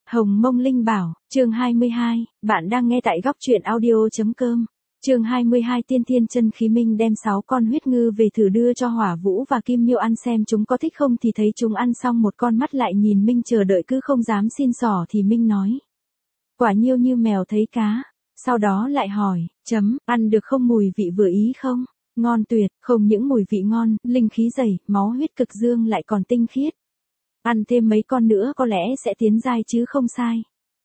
Hồng Mông Linh Bảo, chương 22, bạn đang nghe tại góc truyện audio.com. Chương 22 Tiên Thiên Chân Khí. Minh đem 6 con huyết ngư về thử đưa cho Hỏa Vũ và Kim Miêu ăn xem chúng có thích không, thì thấy chúng ăn xong một con mắt lại nhìn Minh chờ đợi cứ không dám xin xỏ, thì Minh nói: quả nhiêu như mèo thấy cá. Sau đó lại hỏi: ăn được không, mùi vị vừa ý không? Ngon tuyệt, không những mùi vị ngon, linh khí dày, máu huyết cực dương lại còn tinh khiết. Ăn thêm mấy con nữa có lẽ sẽ tiến giai chứ không sai.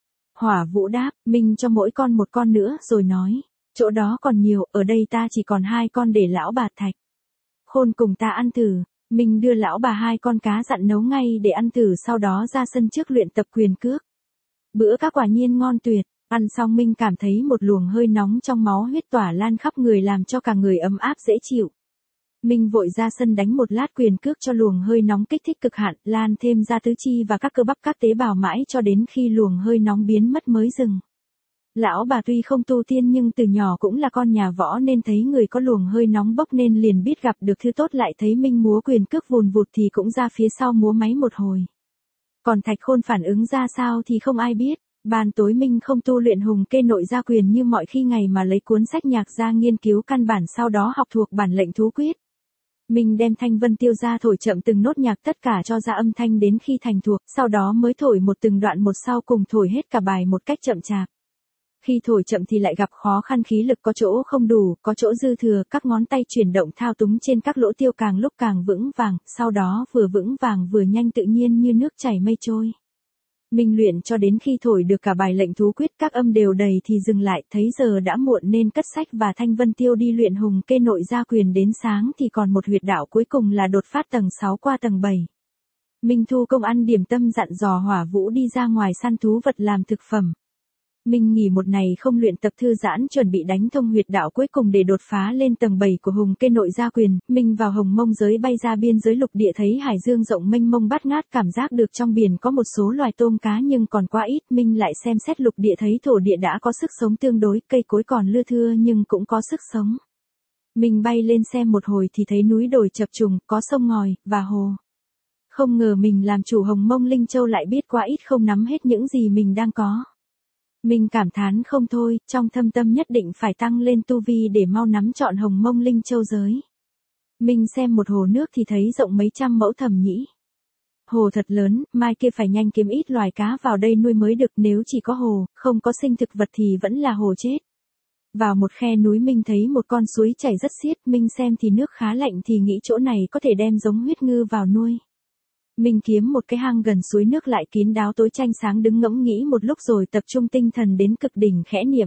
Hỏa Vũ đáp: Minh cho mỗi con một con nữa, rồi nói: chỗ đó còn nhiều, ở đây ta chỉ còn 2 con để lão bà Thạch Khôn cùng ta ăn thử. Minh đưa lão bà 2 con cá dặn nấu ngay để ăn thử, sau đó ra sân trước luyện tập quyền cước. Bữa cá quả nhiên ngon tuyệt. Ăn xong Minh cảm thấy một luồng hơi nóng trong máu huyết tỏa lan khắp người, làm cho cả người ấm áp dễ chịu. Minh vội ra sân đánh một lát quyền cước cho luồng hơi nóng kích thích cực hạn, lan thêm ra tứ chi và các cơ bắp các tế bào mãi cho đến khi luồng hơi nóng biến mất mới dừng. Lão bà tuy không tu tiên nhưng từ nhỏ cũng là con nhà võ, nên thấy người có luồng hơi nóng bốc nên liền biết gặp được thứ tốt, lại thấy Minh múa quyền cước vùn vụt thì cũng ra phía sau múa máy một hồi. Còn Thạch Khôn phản ứng ra sao thì không ai biết. Ban tối Minh không tu luyện hùng kê nội gia quyền như mọi khi ngày, mà lấy cuốn sách nhạc ra nghiên cứu căn bản, sau đó học thuộc bản lệnh thú quyết. Minh đem thanh vân tiêu ra thổi chậm từng nốt nhạc, tất cả cho ra âm thanh đến khi thành thuộc, sau đó mới thổi một từng đoạn một, sau cùng thổi hết cả bài một cách chậm chạp. Khi thổi chậm thì lại gặp khó khăn, khí lực có chỗ không đủ, có chỗ dư thừa, các ngón tay chuyển động thao túng trên các lỗ tiêu càng lúc càng vững vàng, sau đó vừa vững vàng vừa nhanh, tự nhiên như nước chảy mây trôi. Minh luyện cho đến khi thổi được cả bài lệnh thú quyết các âm đều đầy thì dừng lại, thấy giờ đã muộn nên cất sách và thanh vân tiêu đi luyện hùng kê nội gia quyền, đến sáng thì còn một huyệt đạo cuối cùng là đột phát tầng 6 qua tầng 7. Minh thu công ăn điểm tâm, dặn dò Hỏa Vũ đi ra ngoài săn thú vật làm thực phẩm. Minh nghỉ một ngày không luyện tập thư giãn, chuẩn bị đánh thông huyệt đạo cuối cùng để đột phá lên tầng 7 của hùng kê nội gia quyền. Minh vào Hồng Mông giới, bay ra biên giới lục địa, thấy hải dương rộng mênh mông bát ngát, cảm giác được trong biển có một số loài tôm cá nhưng còn quá ít. Minh lại xem xét lục địa, thấy thổ địa đã có sức sống tương đối, cây cối còn lưa thưa nhưng cũng có sức sống. Minh bay lên xem một hồi thì thấy núi đồi chập trùng, có sông ngòi và hồ. Không ngờ mình làm chủ Hồng Mông Linh Châu lại biết quá ít, không nắm hết những gì mình đang có. Minh cảm thán không thôi, trong thâm tâm nhất định phải tăng lên tu vi để mau nắm trọn Hồng Mông Linh Châu giới. Minh xem một hồ nước thì thấy rộng mấy trăm mẫu, thầm nghĩ: hồ thật lớn, mai kia phải nhanh kiếm ít loài cá vào đây nuôi mới được, nếu chỉ có hồ, không có sinh thực vật thì vẫn là hồ chết. Vào một khe núi Minh thấy một con suối chảy rất xiết, Minh xem thì nước khá lạnh thì nghĩ chỗ này có thể đem giống huyết ngư vào nuôi. Minh kiếm một cái hang gần suối, nước lại kín đáo tối tranh sáng, đứng ngẫm nghĩ một lúc rồi tập trung tinh thần đến cực đỉnh, khẽ niệm: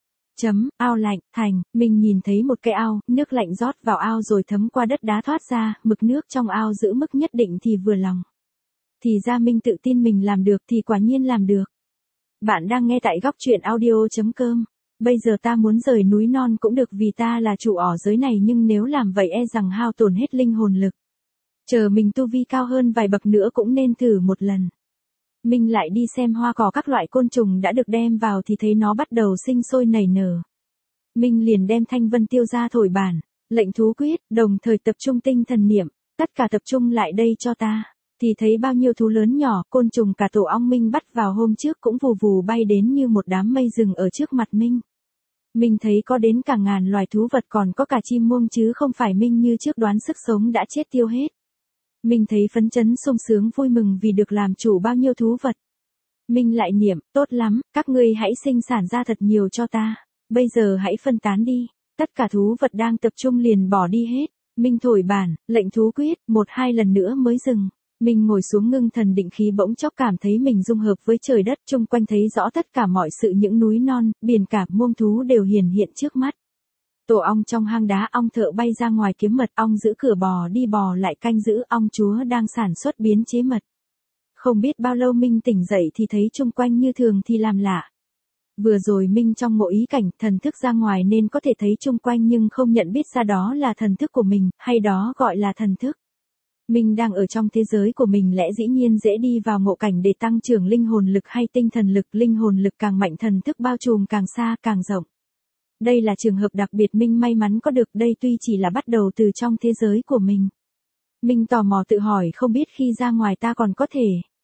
ao lạnh, thành. Minh nhìn thấy một cái ao, nước lạnh rót vào ao rồi thấm qua đất đá thoát ra, mực nước trong ao giữ mức nhất định thì vừa lòng. Thì ra Minh tự tin mình làm được thì quả nhiên làm được. Bạn đang nghe tại góc truyện audio.com. Bây giờ ta muốn rời núi non cũng được, vì ta là chủ ỏ giới này, nhưng nếu làm vậy e rằng hao tổn hết linh hồn lực. Chờ mình tu vi cao hơn vài bậc nữa cũng nên thử một lần. Minh lại đi xem hoa cỏ, các loại côn trùng đã được đem vào thì thấy nó bắt đầu sinh sôi nảy nở. Minh liền đem thanh vân tiêu ra thổi bản lệnh thú quyết, đồng thời tập trung tinh thần niệm: tất cả tập trung lại đây cho ta. Thì thấy bao nhiêu thú lớn nhỏ, côn trùng cả tổ ong Minh bắt vào hôm trước cũng vù vù bay đến như một đám mây rừng ở trước mặt Minh. Minh thấy có đến cả ngàn loài thú vật, còn có cả chim muông, chứ không phải Minh như trước đoán sức sống đã chết tiêu hết. Minh thấy phấn chấn sung sướng vui mừng vì được làm chủ bao nhiêu thú vật. Minh lại niệm: tốt lắm, các ngươi hãy sinh sản ra thật nhiều cho ta. Bây giờ hãy phân tán đi. Tất cả thú vật đang tập trung liền bỏ đi hết. Minh thổi bản lệnh thú quyết 1-2 lần nữa mới dừng. Minh ngồi xuống ngưng thần định khí, bỗng chốc cảm thấy mình dung hợp với trời đất, chung quanh thấy rõ tất cả mọi sự, những núi non, biển cả, muông thú đều hiển hiện trước mắt. Tổ ong trong hang đá, ong thợ bay ra ngoài kiếm mật, ong giữ cửa bò đi bò lại canh giữ, ong chúa đang sản xuất biến chế mật. Không biết bao lâu Minh tỉnh dậy thì thấy chung quanh như thường thì làm lạ. Vừa rồi Minh trong ngộ ý cảnh, thần thức ra ngoài nên có thể thấy chung quanh nhưng không nhận biết ra đó là thần thức của mình, hay đó gọi là thần thức. Minh đang ở trong thế giới của mình, lẽ dĩ nhiên dễ đi vào ngộ cảnh để tăng trưởng linh hồn lực hay tinh thần lực. Linh hồn lực càng mạnh, thần thức bao trùm càng xa càng rộng. Đây là trường hợp đặc biệt Minh may mắn có được đây, tuy chỉ là bắt đầu từ trong thế giới của mình. Minh tò mò tự hỏi, không biết khi ra ngoài ta còn có thể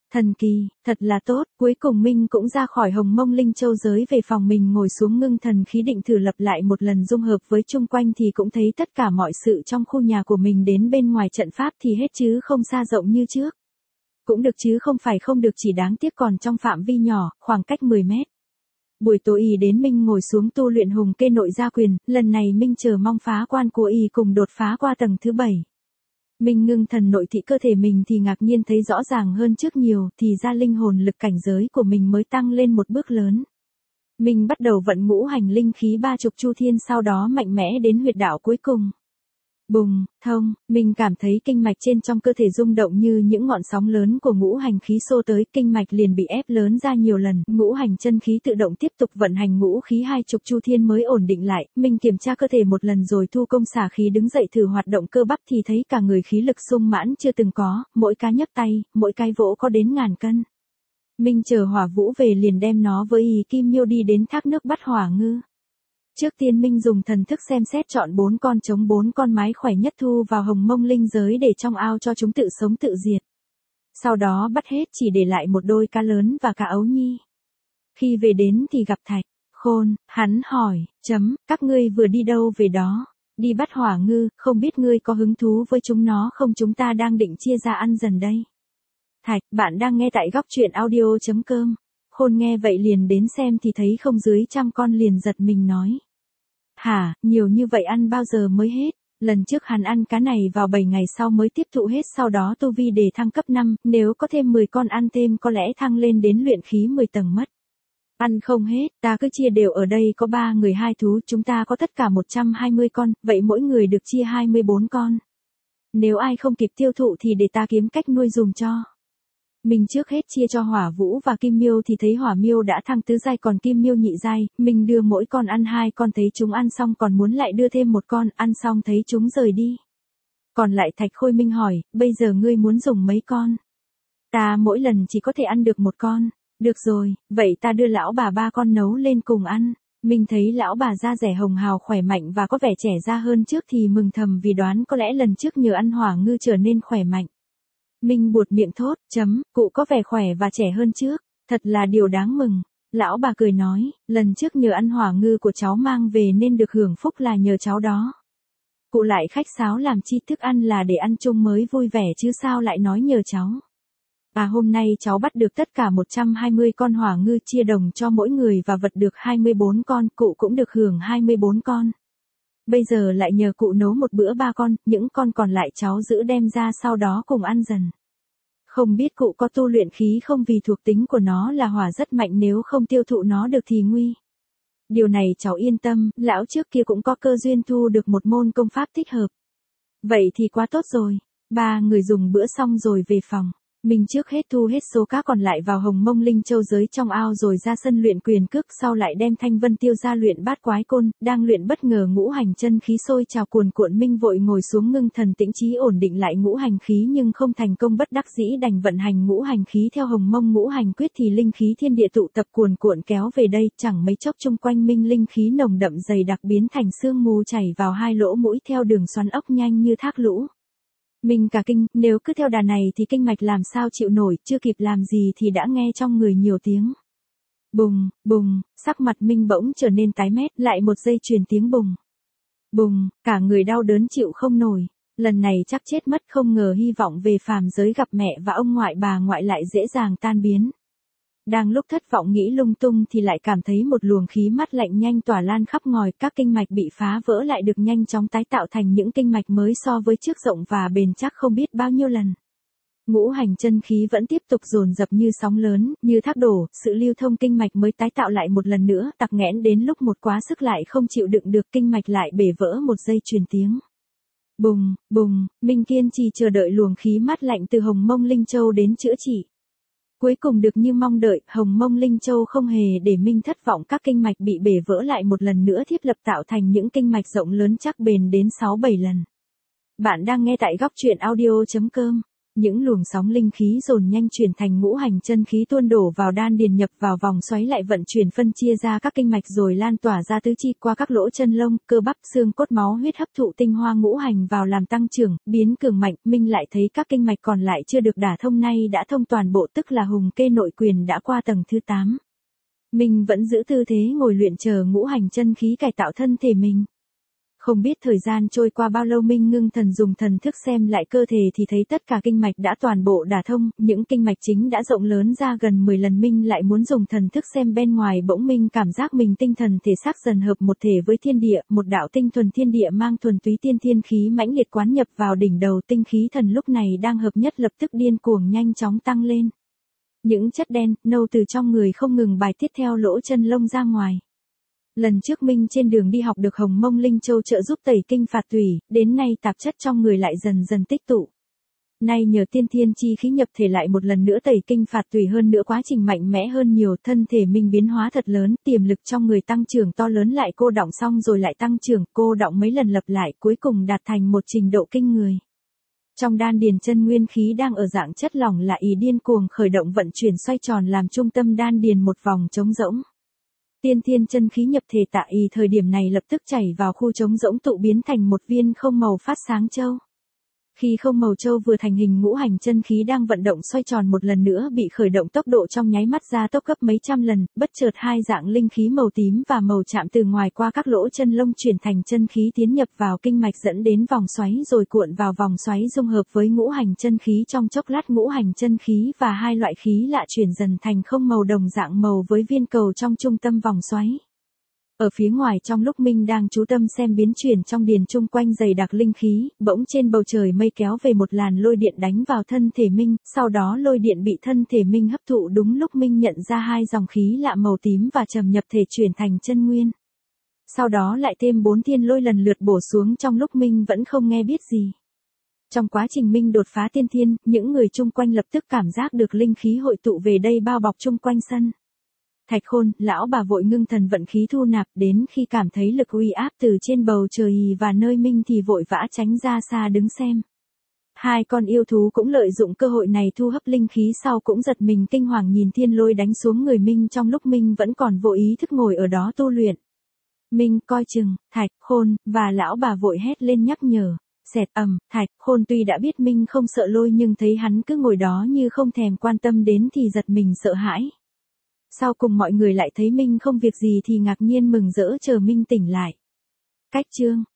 Thần kỳ, thật là tốt, cuối cùng Minh cũng ra khỏi Hồng Mông Linh Châu giới về phòng mình ngồi xuống ngưng thần khí định thử lập lại một lần dung hợp với chung quanh thì cũng thấy tất cả mọi sự trong khu nhà của mình đến bên ngoài trận pháp thì hết chứ không xa rộng như trước. Cũng được chứ không phải không được, chỉ đáng tiếc còn trong phạm vi nhỏ, khoảng cách 10 mét. Buổi tối y đến Minh ngồi xuống tu luyện hùng kê nội gia quyền, lần này Minh chờ mong phá quan của y cùng đột phá qua tầng thứ 7. Minh ngưng thần nội thị cơ thể mình thì ngạc nhiên thấy rõ ràng hơn trước nhiều, thì ra linh hồn lực cảnh giới của mình mới tăng lên một bước lớn. Minh bắt đầu vận ngũ hành linh khí 30 chu thiên, sau đó mạnh mẽ đến huyệt đạo cuối cùng. Bùng, thông, mình cảm thấy kinh mạch trên trong cơ thể rung động như những ngọn sóng lớn của ngũ hành khí xô tới, kinh mạch liền bị ép lớn ra nhiều lần, ngũ hành chân khí tự động tiếp tục vận hành ngũ khí 20 chu thiên mới ổn định lại. Mình kiểm tra cơ thể một lần rồi thu công xả khí đứng dậy thử hoạt động cơ bắp thì thấy cả người khí lực sung mãn chưa từng có, mỗi cái nhấc tay, mỗi cái vỗ có đến ngàn cân. Mình chờ Hỏa Vũ về liền đem nó với Y Kim Miêu đi đến thác nước bắt hỏa ngư. Trước tiên Minh dùng thần thức xem xét chọn 4 con trống 4 con mái khỏe nhất thu vào Hồng Mông linh giới để trong ao cho chúng tự sống tự diệt. Sau đó bắt hết chỉ để lại một đôi cá lớn và cá ấu nhi. Khi về đến thì gặp Thạch Khôn, hắn hỏi, các ngươi vừa đi đâu về đó? Đi bắt hỏa ngư, không biết ngươi có hứng thú với chúng nó không, chúng ta đang định chia ra ăn dần đây. Thạch, bạn đang nghe tại góc truyện audio.com. Khôn nghe vậy liền đến xem thì thấy không dưới 100 con liền giật mình nói. Hả, nhiều như vậy ăn bao giờ mới hết? Lần trước hắn ăn cá này vào 7 ngày sau mới tiếp thụ hết, sau đó tu vi để thăng cấp 5, nếu có thêm 10 con ăn thêm có lẽ thăng lên đến luyện khí 10 tầng mất. Ăn không hết, ta cứ chia đều, ở đây có 3 người 2 thú, chúng ta có tất cả 120 con, vậy mỗi người được chia 24 con. Nếu ai không kịp tiêu thụ thì để ta kiếm cách nuôi dùm cho. Mình trước hết chia cho Hỏa Vũ và Kim Miêu thì thấy Hỏa Miêu đã thăng tứ giai còn Kim Miêu nhị giai, mình đưa mỗi con ăn 2 con, thấy chúng ăn xong còn muốn lại đưa thêm 1 con, ăn xong thấy chúng rời đi. Còn lại Thạch Khôi Minh hỏi, bây giờ ngươi muốn dùng mấy con? Ta mỗi lần chỉ có thể ăn được 1 con. Được rồi, vậy ta đưa lão bà 3 con nấu lên cùng ăn. Mình thấy lão bà da rẻ hồng hào khỏe mạnh và có vẻ trẻ ra hơn trước thì mừng thầm vì đoán có lẽ lần trước nhờ ăn hỏa ngư trở nên khỏe mạnh. Minh buột miệng thốt, cụ có vẻ khỏe và trẻ hơn trước, thật là điều đáng mừng. Lão bà cười nói, lần trước nhờ ăn hỏa ngư của cháu mang về nên được hưởng phúc là nhờ cháu đó. Cụ lại khách sáo làm chi, thức ăn là để ăn chung mới vui vẻ chứ sao lại nói nhờ cháu. Hôm nay cháu bắt được tất cả 120 con hỏa ngư chia đồng cho mỗi người và vật được 24 con, cụ cũng được hưởng 24 con. Bây giờ lại nhờ cụ nấu một bữa 3 con, những con còn lại cháu giữ đem ra sau đó cùng ăn dần. Không biết cụ có tu luyện khí không, vì thuộc tính của nó là hỏa rất mạnh, nếu không tiêu thụ nó được thì nguy. Điều này cháu yên tâm, lão trước kia cũng có cơ duyên thu được một môn công pháp thích hợp. Vậy thì quá tốt rồi. 3 người dùng bữa xong rồi về phòng. Mình trước hết thu hết số cá còn lại vào Hồng Mông Linh Châu giới trong ao rồi ra sân luyện quyền cước, sau lại đem Thanh Vân Tiêu ra luyện bát quái côn, đang luyện bất ngờ ngũ hành chân khí sôi trào cuồn cuộn, Minh vội ngồi xuống ngưng thần tĩnh trí ổn định lại ngũ hành khí nhưng không thành công, bất đắc dĩ đành vận hành ngũ hành khí theo Hồng Mông ngũ hành quyết thì linh khí thiên địa tụ tập cuồn cuộn kéo về đây, chẳng mấy chốc chung quanh Minh linh khí nồng đậm dày đặc biến thành sương mù chảy vào 2 lỗ mũi theo đường xoắn ốc nhanh như thác lũ. Mình cả kinh, nếu cứ theo đà này thì kinh mạch làm sao chịu nổi, chưa kịp làm gì thì đã nghe trong người nhiều tiếng. Bùng, bùng, sắc mặt Minh bỗng trở nên tái mét, lại một giây truyền tiếng bùng. Bùng, cả người đau đớn chịu không nổi, lần này chắc chết mất, không ngờ hy vọng về phàm giới gặp mẹ và ông ngoại bà ngoại lại dễ dàng tan biến. Đang lúc thất vọng nghĩ lung tung thì lại cảm thấy một luồng khí mát lạnh nhanh tỏa lan khắp ngòi, các kinh mạch bị phá vỡ lại được nhanh chóng tái tạo thành những kinh mạch mới so với trước rộng và bền chắc không biết bao nhiêu lần. Ngũ hành chân khí vẫn tiếp tục dồn dập như sóng lớn, như thác đổ, sự lưu thông kinh mạch mới tái tạo lại một lần nữa, tắc nghẽn đến lúc một quá sức lại không chịu đựng được, kinh mạch lại bể vỡ, một giây truyền tiếng. Bùng, bùng, Minh kiên trì chờ đợi luồng khí mát lạnh từ Hồng Mông Linh Châu đến chữa trị. Cuối cùng được như mong đợi, Hồng Mông Linh Châu không hề để Minh thất vọng, các kinh mạch bị bể vỡ lại một lần nữa thiết lập tạo thành những kinh mạch rộng lớn chắc bền đến 6-7 lần. Bạn đang nghe tại góc truyện audio.com. Những luồng sóng linh khí dồn nhanh chuyển thành ngũ hành chân khí tuôn đổ vào đan điền nhập vào vòng xoáy lại vận chuyển phân chia ra các kinh mạch rồi lan tỏa ra tứ chi qua các lỗ chân lông, cơ bắp, xương cốt máu huyết hấp thụ tinh hoa ngũ hành vào làm tăng trưởng, biến cường mạnh, Minh lại thấy các kinh mạch còn lại chưa được đả thông nay đã thông toàn bộ tức là hùng kê nội quyền đã qua tầng thứ 8. Minh vẫn giữ tư thế ngồi luyện chờ ngũ hành chân khí cải tạo thân thể mình. Không biết thời gian trôi qua bao lâu Minh ngưng thần dùng thần thức xem lại cơ thể thì thấy tất cả kinh mạch đã toàn bộ đả thông, những kinh mạch chính đã rộng lớn ra gần 10 lần Minh lại muốn dùng thần thức xem bên ngoài bỗng Minh cảm giác mình tinh thần thể xác dần hợp một thể với thiên địa, một đạo tinh thuần thiên địa mang thuần túy tiên thiên khí mãnh liệt quán nhập vào đỉnh đầu tinh khí thần lúc này đang hợp nhất lập tức điên cuồng nhanh chóng tăng lên. Những chất đen, nâu từ trong người không ngừng bài tiết theo lỗ chân lông ra ngoài. Lần trước Minh trên đường đi học được Hồng Mông Linh Châu trợ giúp tẩy kinh phạt tủy, đến nay tạp chất trong người lại dần dần tích tụ. Nay nhờ tiên thiên chi khí nhập thể lại một lần nữa tẩy kinh phạt tủy hơn nữa quá trình mạnh mẽ hơn nhiều thân thể Minh biến hóa thật lớn, tiềm lực trong người tăng trưởng to lớn lại cô đọng xong rồi lại tăng trưởng, cô đọng mấy lần lập lại cuối cùng đạt thành một trình độ kinh người. Trong đan điền chân nguyên khí đang ở dạng chất lỏng là ý điên cuồng khởi động vận chuyển xoay tròn làm trung tâm đan điền một vòng trống rỗng. Tiên thiên chân khí nhập thể tại ý thời điểm này lập tức chảy vào khu trống rỗng tụ biến thành một viên không màu phát sáng châu. Khi không màu châu vừa thành hình ngũ hành chân khí đang vận động xoay tròn một lần nữa bị khởi động tốc độ trong nháy mắt ra tốc gấp mấy trăm lần, bất chợt hai dạng linh khí màu tím và màu chạm từ ngoài qua các lỗ chân lông chuyển thành chân khí tiến nhập vào kinh mạch dẫn đến vòng xoáy rồi cuộn vào vòng xoáy dung hợp với ngũ hành chân khí trong chốc lát ngũ hành chân khí và hai loại khí lạ chuyển dần thành không màu đồng dạng màu với viên cầu trong trung tâm vòng xoáy. Ở phía ngoài trong lúc Minh đang chú tâm xem biến chuyển trong điền chung quanh dày đặc linh khí, bỗng trên bầu trời mây kéo về một làn lôi điện đánh vào thân thể Minh, sau đó lôi điện bị thân thể Minh hấp thụ đúng lúc Minh nhận ra hai dòng khí lạ màu tím và trầm nhập thể chuyển thành chân nguyên. Sau đó lại thêm 4 thiên lôi lần lượt bổ xuống trong lúc Minh vẫn không nghe biết gì. Trong quá trình Minh đột phá tiên thiên, những người chung quanh lập tức cảm giác được linh khí hội tụ về đây bao bọc chung quanh sân. Thạch Khôn, lão bà vội ngưng thần vận khí thu nạp đến khi cảm thấy lực uy áp từ trên bầu trời và nơi Minh thì vội vã tránh ra xa đứng xem. Hai con yêu thú cũng lợi dụng cơ hội này thu hấp linh khí sau cũng giật mình kinh hoàng nhìn thiên lôi đánh xuống người Minh trong lúc Minh vẫn còn vô ý thức ngồi ở đó tu luyện. Minh coi chừng, Thạch Khôn, và lão bà vội hét lên nhắc nhở. Xẹt Thạch Khôn tuy đã biết Minh không sợ lôi nhưng thấy hắn cứ ngồi đó như không thèm quan tâm đến thì giật mình sợ hãi. Sau cùng mọi người lại thấy Minh không việc gì thì ngạc nhiên mừng rỡ chờ Minh tỉnh lại. Cách chương